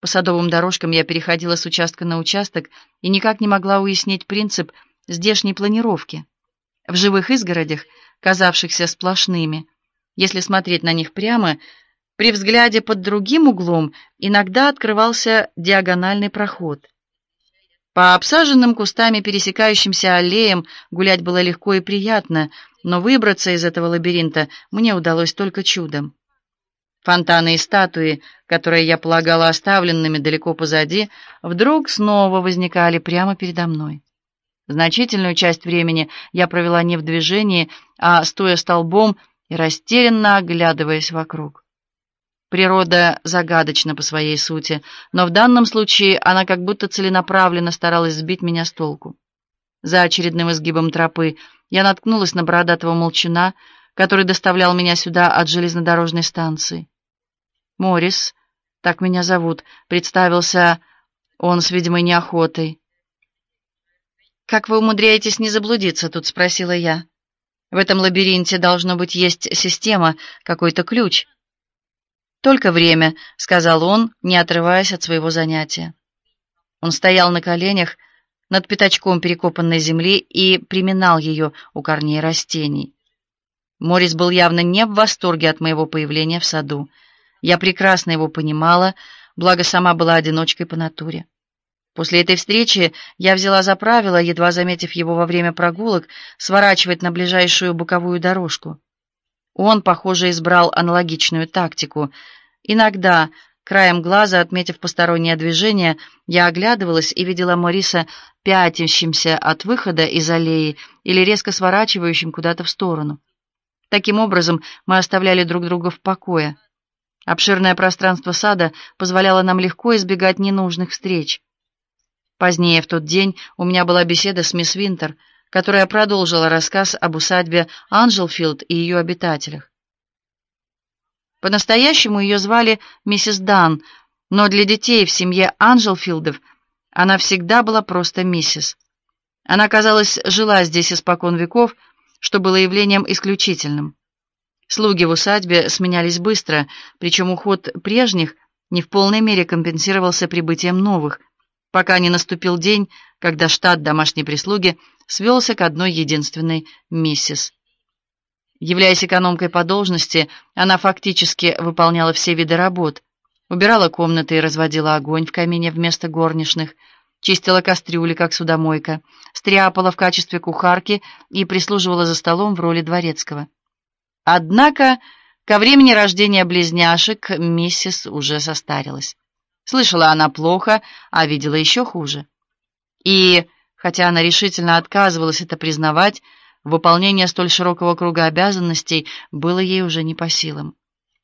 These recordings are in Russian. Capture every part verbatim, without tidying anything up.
По садовым дорожкам я переходила с участка на участок и никак не могла уяснить принцип здешней планировки. В живых изгородях, казавшихся сплошными, если смотреть на них прямо, при взгляде под другим углом иногда открывался диагональный проход. По обсаженным кустами пересекающимся аллеям гулять было легко и приятно, но выбраться из этого лабиринта мне удалось только чудом. Фонтаны и статуи, которые я полагала оставленными далеко позади, вдруг снова возникали прямо передо мной. Значительную часть времени я провела не в движении, а стоя столбом и растерянно оглядываясь вокруг. Природа загадочна по своей сути, но в данном случае она как будто целенаправленно старалась сбить меня с толку. За очередным изгибом тропы я наткнулась на бородатого молчуна, который доставлял меня сюда от железнодорожной станции. «Моррис, так меня зовут», — представился он с видимой неохотой. «Как вы умудряетесь не заблудиться тут?» — спросила я. «В этом лабиринте, должно быть, есть система, какой-то ключ». «Только время», — сказал он, не отрываясь от своего занятия. Он стоял на коленях над пятачком перекопанной земли и приминал ее у корней растений. Моррис был явно не в восторге от моего появления в саду. Я прекрасно его понимала, благо сама была одиночкой по натуре. После этой встречи я взяла за правило, едва заметив его во время прогулок, сворачивать на ближайшую боковую дорожку. Он, похоже, избрал аналогичную тактику. Иногда, краем глаза, отметив постороннее движение, я оглядывалась и видела Морриса пятящимся от выхода из аллеи или резко сворачивающим куда-то в сторону. Таким образом, мы оставляли друг друга в покое. Обширное пространство сада позволяло нам легко избегать ненужных встреч. Позднее в тот день у меня была беседа с мисс Винтер, которая продолжила рассказ об усадьбе Анжелфилд и ее обитателях. По-настоящему ее звали миссис Дан, но для детей в семье Анжелфилдов она всегда была просто миссис. Она, казалось, жила здесь испокон веков, что было явлением исключительным. Слуги в усадьбе сменялись быстро, причем уход прежних не в полной мере компенсировался прибытием новых, пока не наступил день, когда штат домашней прислуги свелся к одной единственной миссис. Являясь экономкой по должности, она фактически выполняла все виды работ: убирала комнаты и разводила огонь в камине вместо горничных, чистила кастрюли, как судомойка, стряпала в качестве кухарки и прислуживала за столом в роли дворецкого. Однако ко времени рождения близняшек миссис уже состарилась. Слышала она плохо, а видела еще хуже. И, хотя она решительно отказывалась это признавать, выполнение столь широкого круга обязанностей было ей уже не по силам.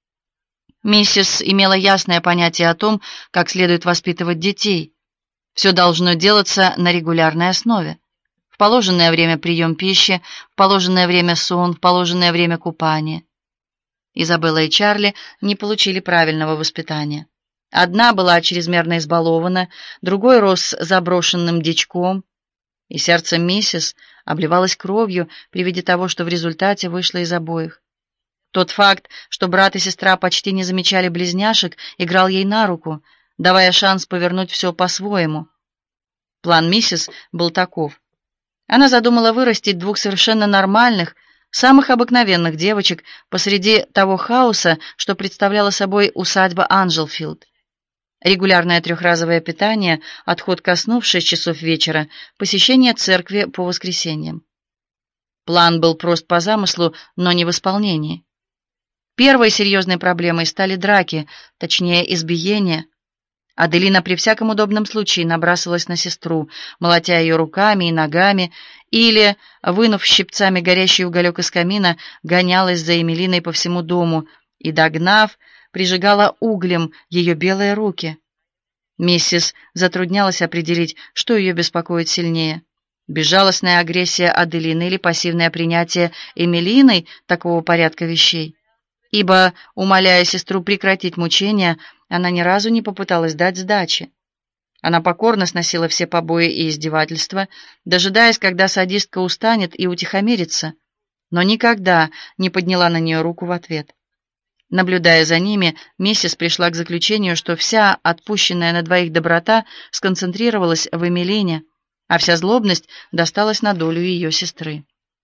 Миссис имела ясное понятие о том, как следует воспитывать детей. Все должно делаться на регулярной основе. В положенное время прием пищи, в положенное время сон, в положенное время купание. Изабелла и Чарли не получили правильного воспитания. Одна была чрезмерно избалована, другой рос заброшенным дичком, и сердце миссис обливалось кровью при виде того, что в результате вышло из обоих. Тот факт, что брат и сестра почти не замечали близняшек, играл ей на руку, давая шанс повернуть все по-своему. План миссис был таков. Она задумала вырастить двух совершенно нормальных, самых обыкновенных девочек посреди того хаоса, что представляла собой усадьба Анжелфилд. Регулярное трехразовое питание, отход ко сну в шесть часов вечера, посещение церкви по воскресеньям. План был прост по замыслу, но не в исполнении. Первой серьезной проблемой стали драки, точнее избиения. Аделина при всяком удобном случае набрасывалась на сестру, молотя ее руками и ногами, или, вынув щипцами горящий уголек из камина, гонялась за Эмилиной по всему дому и, догнав, прижигала углем ее белые руки. Миссис затруднялась определить, что ее беспокоит сильнее: безжалостная агрессия Аделины или пассивное принятие Эмилиной такого порядка вещей. Ибо, умоляя сестру прекратить мучения, она ни разу не попыталась дать сдачи. Она покорно сносила все побои и издевательства, дожидаясь, когда садистка устанет и утихомирится, но никогда не подняла на нее руку в ответ. Наблюдая за ними, миссис пришла к заключению, что вся отпущенная на двоих доброта сконцентрировалась в Эмилине, а вся злобность досталась на долю ее сестры.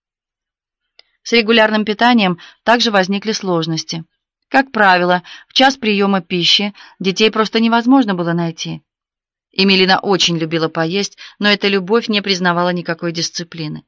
С регулярным питанием также возникли сложности. Как правило, в час приема пищи детей просто невозможно было найти. Эмилина очень любила поесть, но эта любовь не признавала никакой дисциплины.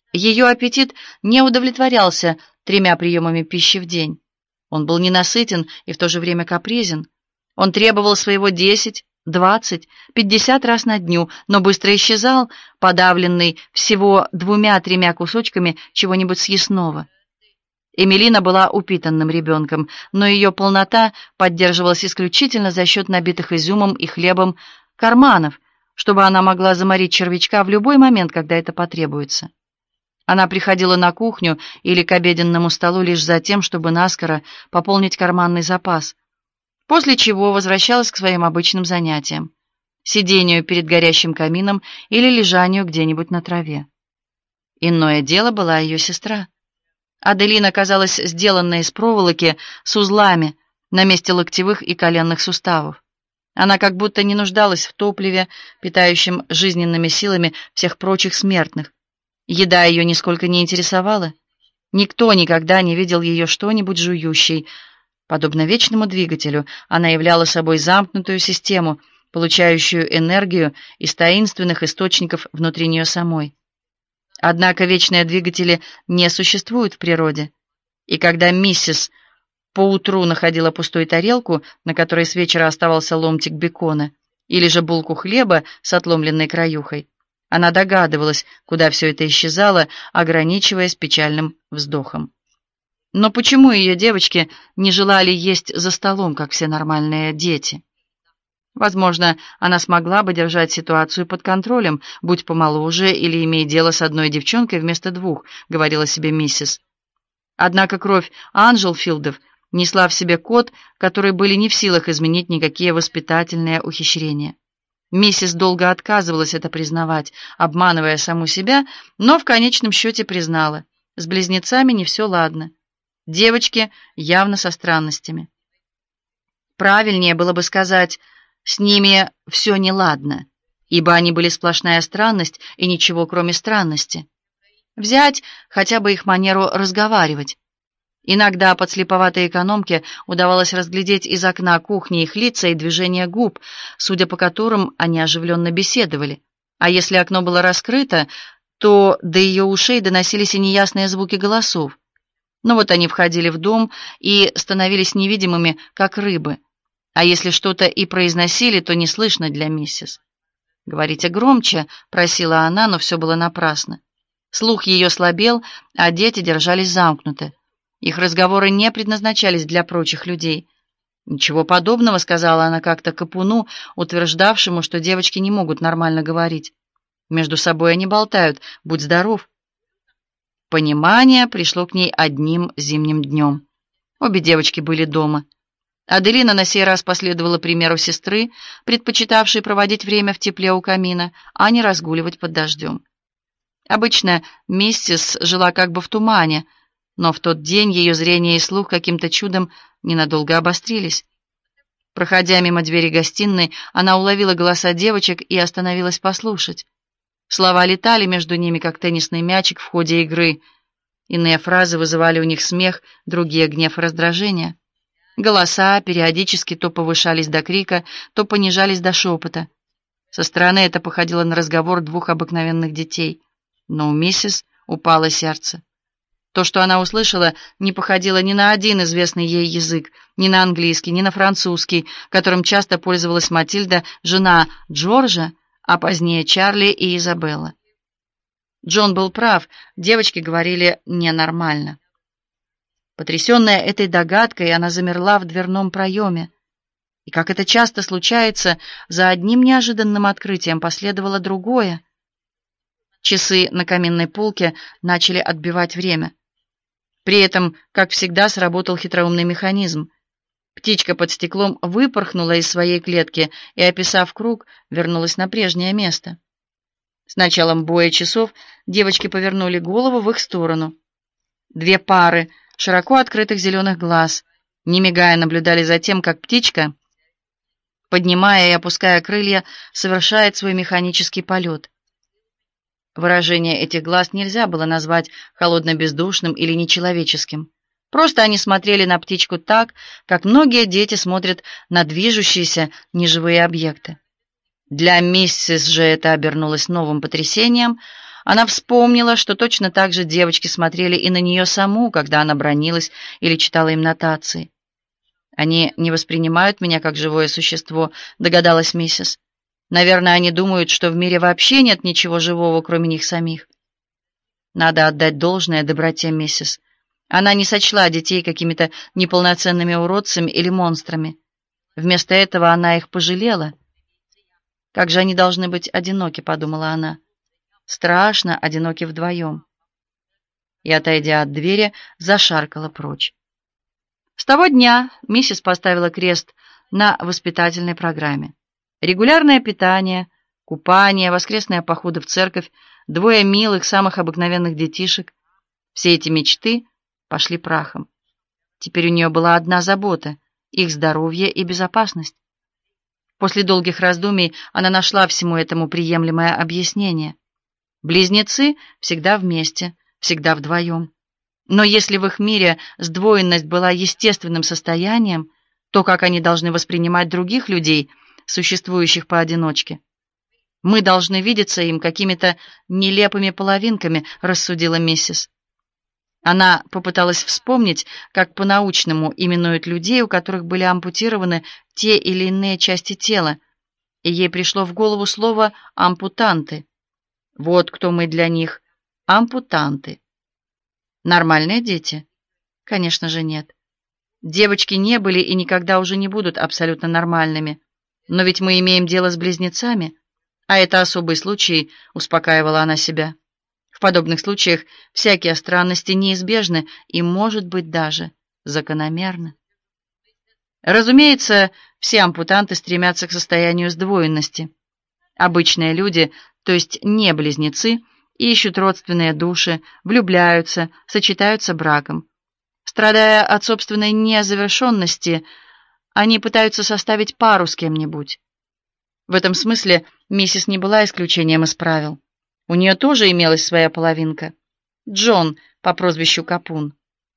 Ее аппетит не удовлетворялся тремя приемами пищи в день. Он был ненасытен и в то же время капризен. Он требовал своего десять, двадцать, пятьдесят раз на дню, но быстро исчезал, подавленный всего двумя-тремя кусочками чего-нибудь съестного. Эмилина была упитанным ребенком, но ее полнота поддерживалась исключительно за счет набитых изюмом и хлебом карманов, чтобы она могла заморить червячка в любой момент, когда это потребуется. Она приходила на кухню или к обеденному столу лишь за тем, чтобы наскоро пополнить карманный запас, после чего возвращалась к своим обычным занятиям — сидению перед горящим камином или лежанию где-нибудь на траве. Иное дело была ее сестра. Аделина казалась сделанной из проволоки с узлами на месте локтевых и коленных суставов. Она как будто не нуждалась в топливе, питающем жизненными силами всех прочих смертных. Еда ее нисколько не интересовала. Никто никогда не видел ее что-нибудь жующей. Подобно вечному двигателю, она являла собой замкнутую систему, получающую энергию из таинственных источников внутри нее самой. Однако вечные двигатели не существуют в природе. И когда миссис поутру находила пустую тарелку, на которой с вечера оставался ломтик бекона, или же булку хлеба с отломленной краюхой, она догадывалась, куда все это исчезало, ограничиваясь печальным вздохом. Но почему ее девочки не желали есть за столом, как все нормальные дети? Возможно, она смогла бы держать ситуацию под контролем, будь помоложе или имея дело с одной девчонкой вместо двух, говорила себе миссис. Однако кровь Анжелфилдов несла в себе код, который были не в силах изменить никакие воспитательные ухищрения. Миссис долго отказывалась это признавать, обманывая саму себя, но в конечном счете признала: с близнецами не все ладно. Девочки явно со странностями. Правильнее было бы сказать: с ними все неладно, ибо они были сплошная странность и ничего кроме странности. Взять хотя бы их манеру разговаривать. Иногда подслеповатой экономке удавалось разглядеть из окна кухни их лица и движения губ, судя по которым они оживленно беседовали. А если окно было раскрыто, то до ее ушей доносились и неясные звуки голосов. Но вот они входили в дом и становились невидимыми, как рыбы. А если что-то и произносили, то не слышно для миссис. «Говорите громче», — просила она, но все было напрасно. Слух ее слабел, а дети держались замкнуты. Их разговоры не предназначались для прочих людей. «Ничего подобного», — сказала она как-то Капуну, утверждавшему, что девочки не могут нормально говорить. «Между собой они болтают. Будь здоров». Понимание пришло к ней одним зимним днем. Обе девочки были дома. Аделина на сей раз последовала примеру сестры, предпочитавшей проводить время в тепле у камина, а не разгуливать под дождем. Обычно миссис жила как бы в тумане, но в тот день ее зрение и слух каким-то чудом ненадолго обострились. Проходя мимо двери гостиной, она уловила голоса девочек и остановилась послушать. Слова летали между ними, как теннисный мячик в ходе игры. Иные фразы вызывали у них смех, другие — гнев и раздражение. Голоса периодически то повышались до крика, то понижались до шепота. Со стороны это походило на разговор двух обыкновенных детей. Но у миссис упало сердце. То, что она услышала, не походило ни на один известный ей язык, ни на английский, ни на французский, которым часто пользовалась Матильда, жена Джорджа, а позднее Чарли и Изабелла. Джон был прав, девочки говорили ненормально. Потрясенная этой догадкой, она замерла в дверном проеме. И, как это часто случается, за одним неожиданным открытием последовало другое. Часы на каминной полке начали отбивать время. При этом, как всегда, сработал хитроумный механизм. Птичка под стеклом выпорхнула из своей клетки и, описав круг, вернулась на прежнее место. С началом боя часов девочки повернули голову в их сторону. Две пары широко открытых зеленых глаз, не мигая, наблюдали за тем, как птичка, поднимая и опуская крылья, совершает свой механический полет. Выражение этих глаз нельзя было назвать холодно-бездушным или нечеловеческим. Просто они смотрели на птичку так, как многие дети смотрят на движущиеся неживые объекты. Для миссис же это обернулось новым потрясением. Она вспомнила, что точно так же девочки смотрели и на нее саму, когда она бранилась или читала им нотации. «Они не воспринимают меня как живое существо», — догадалась миссис. «Наверное, они думают, что в мире вообще нет ничего живого, кроме них самих». Надо отдать должное доброте миссис. Она не сочла детей какими-то неполноценными уродцами или монстрами. Вместо этого она их пожалела. «Как же они должны быть одиноки», — подумала она. «Страшно одиноки вдвоем». И, отойдя от двери, зашаркала прочь. С того дня миссис поставила крест на воспитательной программе. Регулярное питание, купание, воскресные походы в церковь, двое милых, самых обыкновенных детишек. Все эти мечты пошли прахом. Теперь у нее была одна забота — их здоровье и безопасность. После долгих раздумий она нашла всему этому приемлемое объяснение. Близнецы всегда вместе, всегда вдвоем. Но если в их мире сдвоенность была естественным состоянием, то как они должны воспринимать других людей, существующих поодиночке? «Мы должны видеться им какими-то нелепыми половинками», — рассудила миссис. Она попыталась вспомнить, как по-научному именуют людей, у которых были ампутированы те или иные части тела, и ей пришло в голову слово «ампутанты». Вот кто мы для них — ампутанты. Нормальные дети? Конечно же, нет. Девочки не были и никогда уже не будут абсолютно нормальными. Но ведь мы имеем дело с близнецами, а это особый случай, успокаивала она себя. В подобных случаях всякие странности неизбежны и, может быть, даже закономерны. Разумеется, все ампутанты стремятся к состоянию сдвоенности. Обычные люди, то есть не близнецы, ищут родственные души, влюбляются, сочетаются браком. Страдая от собственной незавершенности, они пытаются составить пару с кем-нибудь. В этом смысле миссис не была исключением из правил. У нее тоже имелась своя половинка — Джон по прозвищу Капун.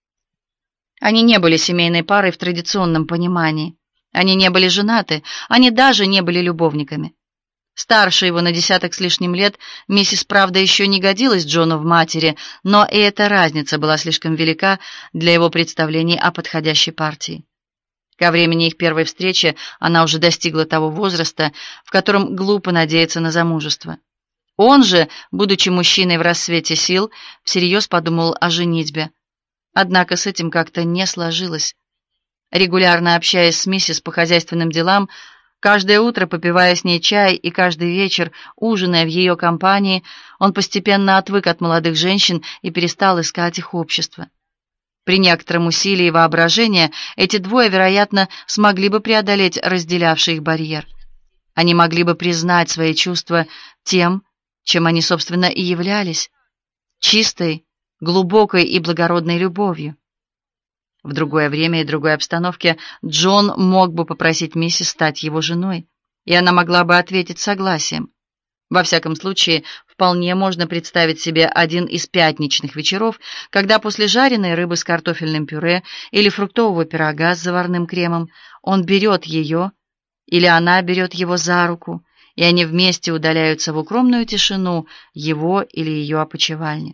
Они не были семейной парой в традиционном понимании. Они не были женаты, они даже не были любовниками. Старше его на десяток с лишним лет, миссис, правда, еще не годилась Джону в матери, но и эта разница была слишком велика для его представлений о подходящей партии. Ко времени их первой встречи она уже достигла того возраста, в котором глупо надеяться на замужество. Он же, будучи мужчиной в расцвете сил, всерьез подумал о женитьбе. Однако с этим как-то не сложилось. Регулярно общаясь с миссис по хозяйственным делам, каждое утро попивая с ней чай и каждый вечер ужиная в ее компании, он постепенно отвык от молодых женщин и перестал искать их общество. При некотором усилии воображения эти двое, вероятно, смогли бы преодолеть разделявший их барьер. Они могли бы признать свои чувства тем, чем они, собственно, и являлись — чистой, глубокой и благородной любовью. В другое время и другой обстановке Джон мог бы попросить миссис стать его женой, и она могла бы ответить согласием. Во всяком случае, вполне можно представить себе один из пятничных вечеров, когда после жареной рыбы с картофельным пюре или фруктового пирога с заварным кремом он берет ее, или она берет его за руку, и они вместе удаляются в укромную тишину его или ее опочивальни.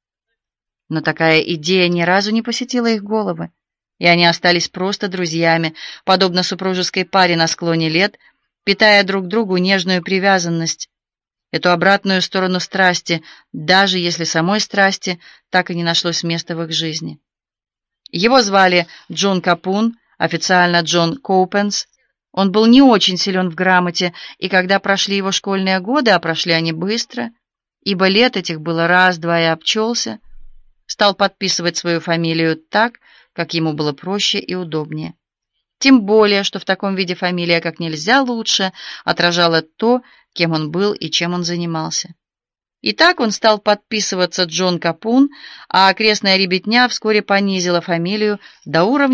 Но такая идея ни разу не посетила их головы, и они остались просто друзьями, подобно супружеской паре на склоне лет, питая друг другу нежную привязанность, эту обратную сторону страсти, даже если самой страсти так и не нашлось места в их жизни. Его звали Джон Капун, официально Джон Коупенс. Он был не очень силен в грамоте, и когда прошли его школьные годы, а прошли они быстро, ибо лет этих было раз-два и обчелся, стал подписывать свою фамилию так, как ему было проще и удобнее. Тем более, что в таком виде фамилия как нельзя лучше отражала то, кем он был и чем он занимался. И так он стал подписываться Джон Капун, а окрестная ребятня вскоре понизила фамилию до уровня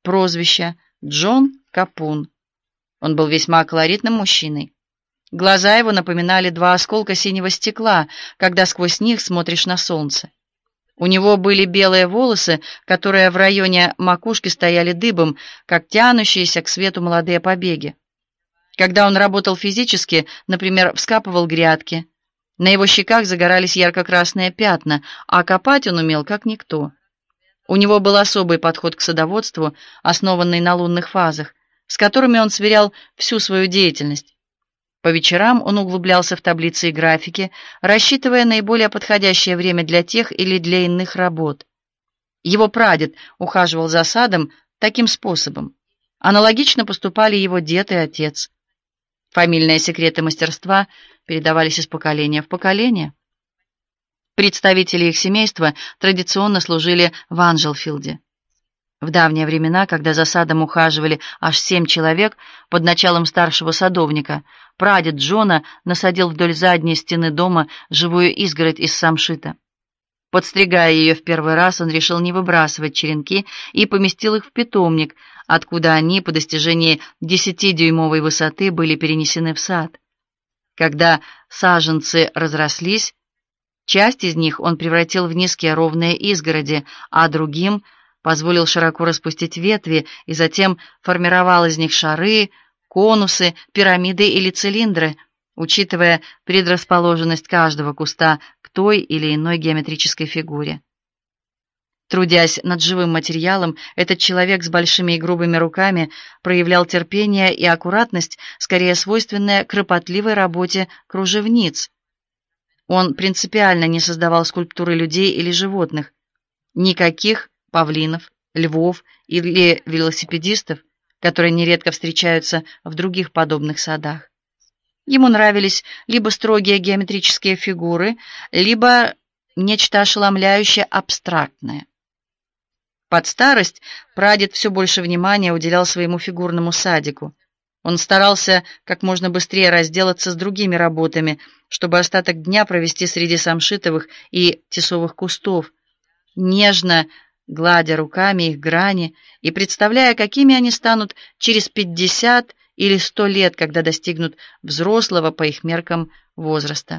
прозвище Джон Капун. Он был весьма колоритным мужчиной. Глаза его напоминали два осколка синего стекла, когда сквозь них смотришь на солнце. У него были белые волосы, которые в районе макушки стояли дыбом, как тянущиеся к свету молодые побеги. Когда он работал физически, например, вскапывал грядки, на его щеках загорались ярко-красные пятна, а копать он умел как никто. У него был особый подход к садоводству, основанный на лунных фазах, с которыми он сверял всю свою деятельность. По вечерам он углублялся в таблицы и графики, рассчитывая наиболее подходящее время для тех или для иных работ. Его прадед ухаживал за садом таким способом. Аналогично поступали его дед и отец. Фамильные секреты мастерства передавались из поколения в поколение. Представители их семейства традиционно служили в Анджелфилде. В давние времена, когда за садом ухаживали аж семь человек под началом старшего садовника, прадед Джона насадил вдоль задней стены дома живую изгородь из самшита. Подстригая ее в первый раз, он решил не выбрасывать черенки и поместил их в питомник, откуда они по достижении десятидюймовой высоты были перенесены в сад. Когда саженцы разрослись, часть из них он превратил в низкие ровные изгороди, а другим позволил широко распустить ветви и затем формировал из них шары, конусы, пирамиды или цилиндры, учитывая предрасположенность каждого куста к той или иной геометрической фигуре. Трудясь над живым материалом, этот человек с большими и грубыми руками проявлял терпение и аккуратность, скорее свойственные кропотливой работе кружевниц. Он принципиально не создавал скульптуры людей или животных, никаких павлинов, львов или велосипедистов, которые нередко встречаются в других подобных садах. Ему нравились либо строгие геометрические фигуры, либо нечто ошеломляющее абстрактное. Под старость прадед все больше внимания уделял своему фигурному садику. Он старался как можно быстрее разделаться с другими работами, чтобы остаток дня провести среди самшитовых и тисовых кустов, нежно гладя руками их грани и представляя, какими они станут через пятьдесят или сто лет, когда достигнут взрослого по их меркам возраста.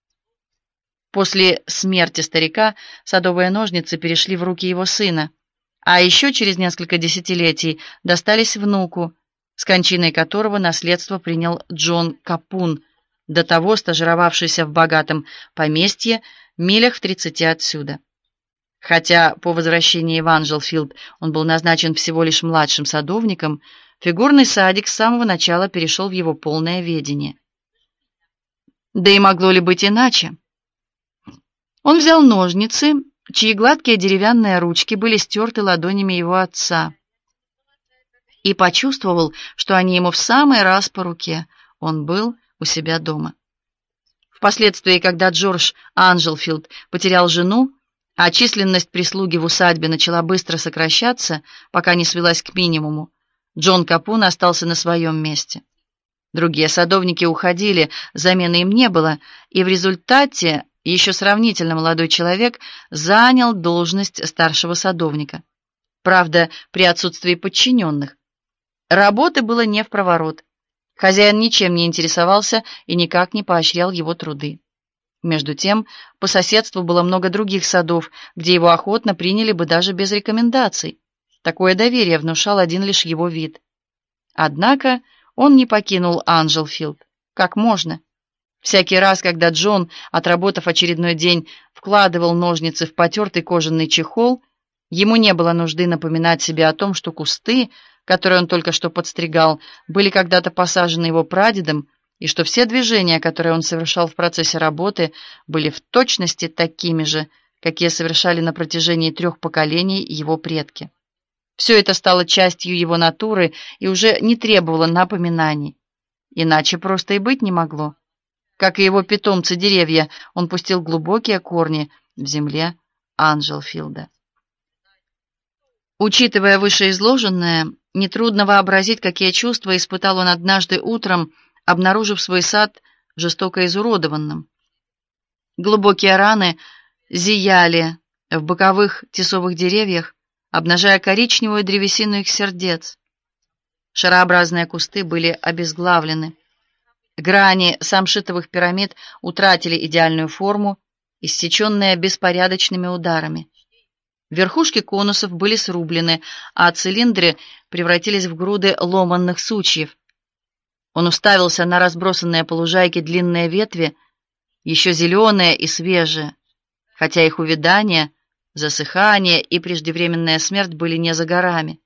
После смерти старика садовые ножницы перешли в руки его сына, а еще через несколько десятилетий достались внуку, с кончиной которого наследство принял Джон Капун, до того стажировавшийся в богатом поместье милях в тридцати отсюда. Хотя по возвращении в Анджелфилд он был назначен всего лишь младшим садовником, фигурный садик с самого начала перешел в его полное ведение. Да и могло ли быть иначе? Он взял ножницы, чьи гладкие деревянные ручки были стерты ладонями его отца, и почувствовал, что они ему в самый раз по руке. Он был у себя дома. Впоследствии, когда Джордж Анджелфилд потерял жену, а численность прислуги в усадьбе начала быстро сокращаться, пока не свелась к минимуму, Джон Капун остался на своем месте. Другие садовники уходили, замены им не было, и в результате еще сравнительно молодой человек занял должность старшего садовника. Правда, при отсутствии подчиненных. Работы было не впроворот. Хозяин ничем не интересовался и никак не поощрял его труды. Между тем, по соседству было много других садов, где его охотно приняли бы даже без рекомендаций. Такое доверие внушал один лишь его вид. Однако он не покинул Анджелфилд. Как можно? Всякий раз, когда Джон, отработав очередной день, вкладывал ножницы в потертый кожаный чехол, ему не было нужды напоминать себе о том, что кусты, которые он только что подстригал, были когда-то посажены его прадедом, и что все движения, которые он совершал в процессе работы, были в точности такими же, какие совершали на протяжении трех поколений его предки. Все это стало частью его натуры и уже не требовало напоминаний. Иначе просто и быть не могло. Как и его питомцы-деревья, он пустил глубокие корни в земле Анджелфилда. Учитывая вышеизложенное, нетрудно вообразить, какие чувства испытал он однажды утром, обнаружив свой сад жестоко изуродованным. Глубокие раны зияли в боковых тисовых деревьях, обнажая коричневую древесину их сердец. Шарообразные кусты были обезглавлены. Грани самшитовых пирамид утратили идеальную форму, иссеченные беспорядочными ударами. Верхушки конусов были срублены, а цилиндры превратились в груды ломанных сучьев. Он уставился на разбросанные по лужайке длинные ветви, еще зеленые и свежие, хотя их увядание, засыхание и преждевременная смерть были не за горами.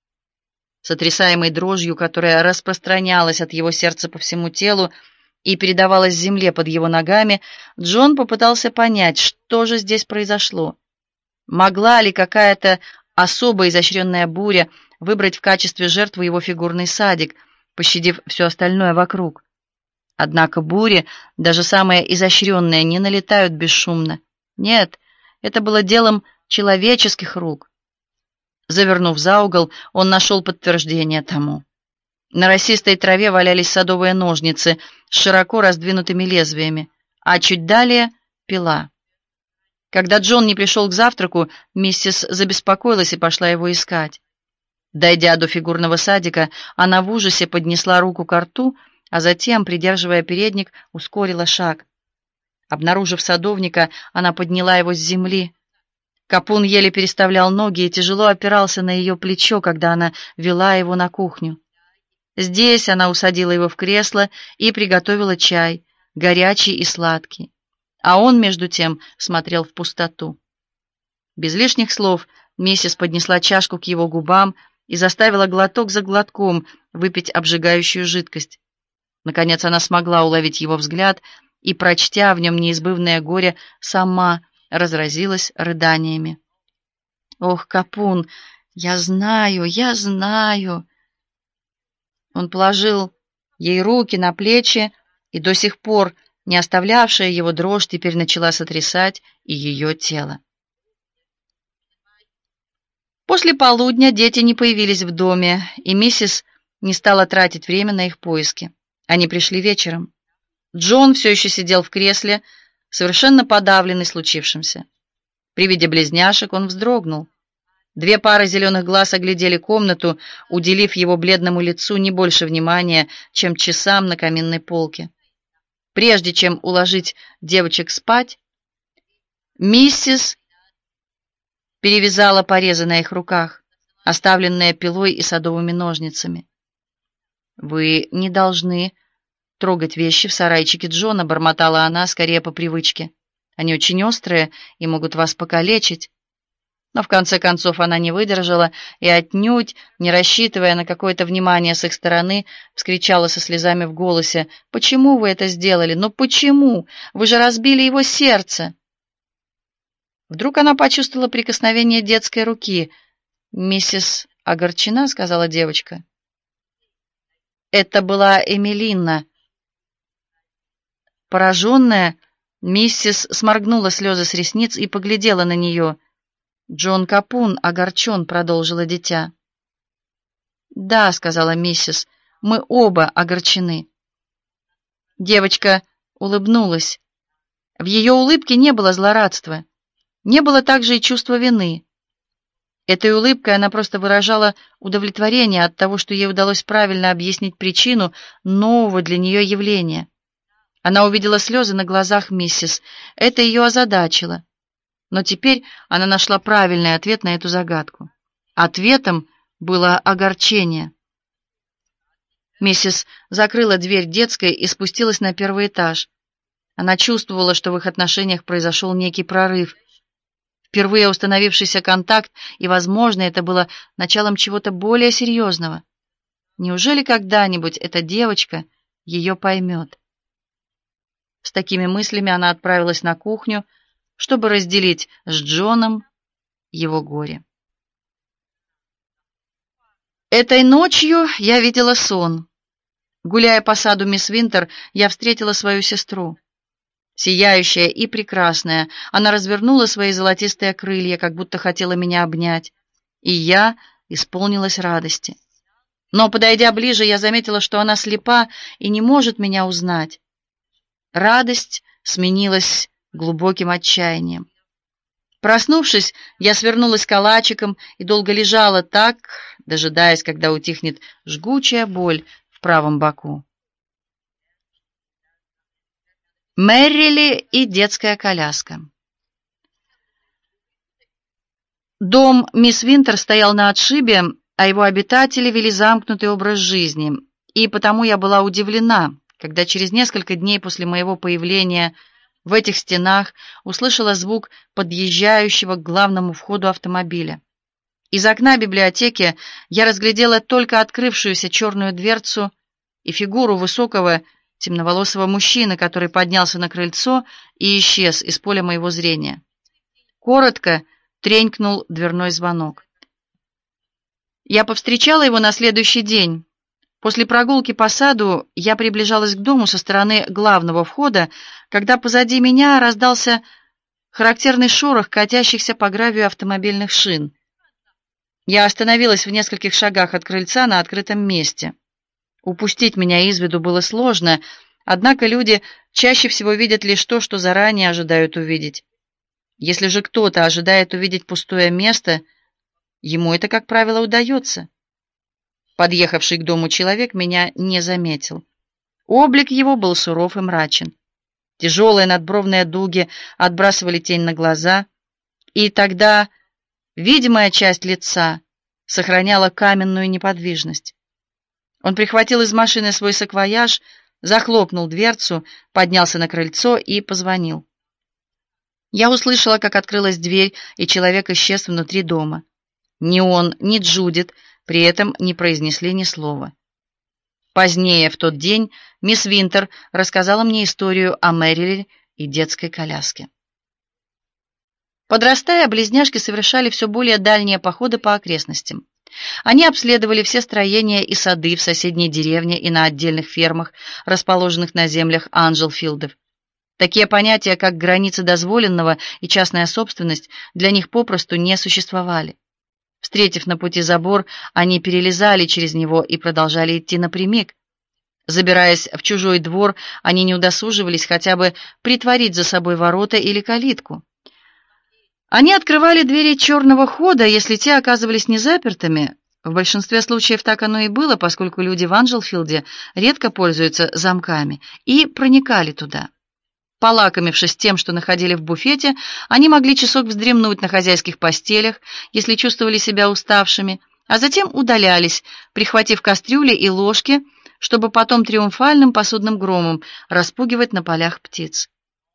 Сотрясаемый дрожью, которая распространялась от его сердца по всему телу и передавалась земле под его ногами, Джон попытался понять, что же здесь произошло. Могла ли какая-то особо изощренная буря выбрать в качестве жертвы его фигурный садик, пощадив все остальное вокруг? Однако бури, даже самые изощренные, не налетают бесшумно. Нет, это было делом человеческих рук. Завернув за угол, он нашел подтверждение тому. На росистой траве валялись садовые ножницы с широко раздвинутыми лезвиями, а чуть далее — пила. Когда Джон не пришел к завтраку, миссис забеспокоилась и пошла его искать. Дойдя до фигурного садика, она в ужасе поднесла руку ко рту, а затем, придерживая передник, ускорила шаг. Обнаружив садовника, она подняла его с земли. Капун еле переставлял ноги и тяжело опирался на ее плечо, когда она вела его на кухню. Здесь она усадила его в кресло и приготовила чай, горячий и сладкий. А он, между тем, смотрел в пустоту. Без лишних слов миссис поднесла чашку к его губам и заставила глоток за глотком выпить обжигающую жидкость. Наконец она смогла уловить его взгляд и, прочтя в нем неизбывное горе, сама разразилась рыданиями. «Ох, Капун, я знаю, я знаю!» Он положил ей руки на плечи, и до сих пор не оставлявшая его дрожь теперь начала сотрясать и ее тело. После полудня дети не появились в доме, и миссис не стала тратить время на их поиски. Они пришли вечером. Джон все еще сидел в кресле, совершенно подавленный случившимся. При виде близняшек он вздрогнул. Две пары зеленых глаз оглядели комнату, уделив его бледному лицу не больше внимания, чем часам на каминной полке. Прежде чем уложить девочек спать, миссис перевязала порезы на их руках, оставленные пилой и садовыми ножницами. «Вы не должны трогать вещи в сарайчике Джона», — бормотала она скорее по привычке. «Они очень острые и могут вас покалечить». Но в конце концов она не выдержала и, отнюдь не рассчитывая на какое-то внимание с их стороны, вскричала со слезами в голосе: «Почему вы это сделали? Ну почему? Вы же разбили его сердце!» Вдруг она почувствовала прикосновение детской руки. «Миссис огорчена», — сказала девочка. Это была Эмилина. Пораженная, миссис сморгнула слезы с ресниц и поглядела на нее. «Джон Капун огорчен», — продолжило дитя. «Да», — сказала миссис, — «мы оба огорчены». Девочка улыбнулась. В ее улыбке не было злорадства, не было также и чувства вины. Этой улыбкой она просто выражала удовлетворение от того, что ей удалось правильно объяснить причину нового для нее явления. Она увидела слезы на глазах миссис. Это ее озадачило. Но теперь она нашла правильный ответ на эту загадку. Ответом было огорчение. Миссис закрыла дверь детской и спустилась на первый этаж. Она чувствовала, что в их отношениях произошел некий прорыв. Впервые установившийся контакт, и, возможно, это было началом чего-то более серьезного. Неужели когда-нибудь эта девочка ее поймет? С такими мыслями она отправилась на кухню, чтобы разделить с Джоном его горе. Этой ночью я видела сон. Гуляя по саду мисс Винтер, я встретила свою сестру. Сияющая и прекрасная, она развернула свои золотистые крылья, как будто хотела меня обнять, и я исполнилась радости. Но, подойдя ближе, я заметила, что она слепа и не может меня узнать. Радость сменилась глубоким отчаянием. Проснувшись, я свернулась калачиком и долго лежала так, дожидаясь, когда утихнет жгучая боль в правом боку. Меррили и детская коляска. Дом мисс Винтер стоял на отшибе, а его обитатели вели замкнутый образ жизни, и потому я была удивлена, когда через несколько дней после моего появления в этих стенах услышала звук подъезжающего к главному входу автомобиля. Из окна библиотеки я разглядела только открывшуюся черную дверцу и фигуру высокого темноволосого мужчины, который поднялся на крыльцо и исчез из поля моего зрения. Коротко тренькнул дверной звонок. Я повстречала его на следующий день. После прогулки по саду я приближалась к дому со стороны главного входа, когда позади меня раздался характерный шорох катящихся по гравию автомобильных шин. Я остановилась в нескольких шагах от крыльца на открытом месте. Упустить меня из виду было сложно, однако люди чаще всего видят лишь то, что заранее ожидают увидеть. Если же кто-то ожидает увидеть пустое место, ему это, как правило, удается. Подъехавший к дому человек меня не заметил. Облик его был суров и мрачен. Тяжелые надбровные дуги отбрасывали тень на глаза, и тогда видимая часть лица сохраняла каменную неподвижность. Он прихватил из машины свой саквояж, захлопнул дверцу, поднялся на крыльцо и позвонил. Я услышала, как открылась дверь, и человек исчез внутри дома. Ни он, ни Джудит при этом не произнесли ни слова. Позднее, в тот день, мисс Винтер рассказала мне историю о Мерриле и детской коляске. Подрастая, близняшки совершали все более дальние походы по окрестностям. Они обследовали все строения и сады в соседней деревне и на отдельных фермах, расположенных на землях Анджелфилдов. Такие понятия, как границы дозволенного и частная собственность, для них попросту не существовали. Встретив на пути забор, они перелезали через него и продолжали идти напрямик. Забираясь в чужой двор, они не удосуживались хотя бы притворить за собой ворота или калитку. Они открывали двери черного хода, если те оказывались незапертыми. В большинстве случаев так оно и было, поскольку люди в Анджелфилде редко пользуются замками, и проникали туда. Полакомившись тем, что находили в буфете, они могли часок вздремнуть на хозяйских постелях, если чувствовали себя уставшими, а затем удалялись, прихватив кастрюли и ложки, чтобы потом триумфальным посудным громом распугивать на полях птиц.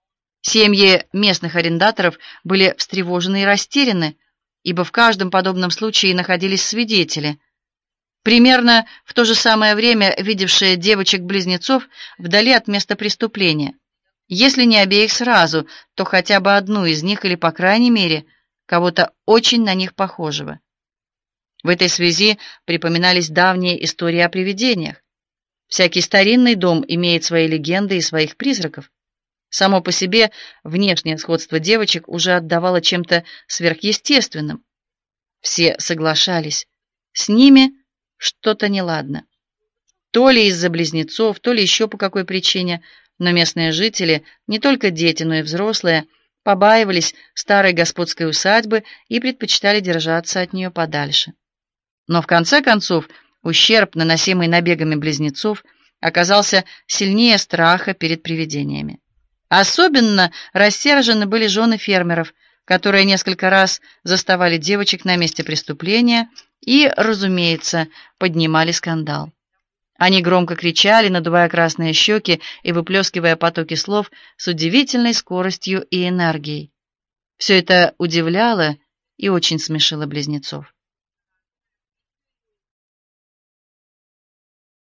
Семьи местных арендаторов были встревожены и растеряны, ибо в каждом подобном случае находились свидетели, примерно в то же самое время видевшие девочек-близнецов вдали от места преступления. Если не обеих сразу, то хотя бы одну из них или, по крайней мере, кого-то очень на них похожего. В этой связи припоминались давние истории о привидениях. Всякий старинный дом имеет свои легенды и своих призраков. Само по себе внешнее сходство девочек уже отдавало чем-то сверхъестественным. Все соглашались, с ними что-то неладно. То ли из-за близнецов, то ли еще по какой причине, но местные жители, не только дети, но и взрослые, побаивались старой господской усадьбы и предпочитали держаться от нее подальше. Но в конце концов ущерб, наносимый набегами близнецов, оказался сильнее страха перед привидениями. Особенно рассержены были жены фермеров, которые несколько раз заставали девочек на месте преступления и, разумеется, поднимали скандал. Они громко кричали, надувая красные щеки и выплескивая потоки слов с удивительной скоростью и энергией. Все это удивляло и очень смешило близнецов.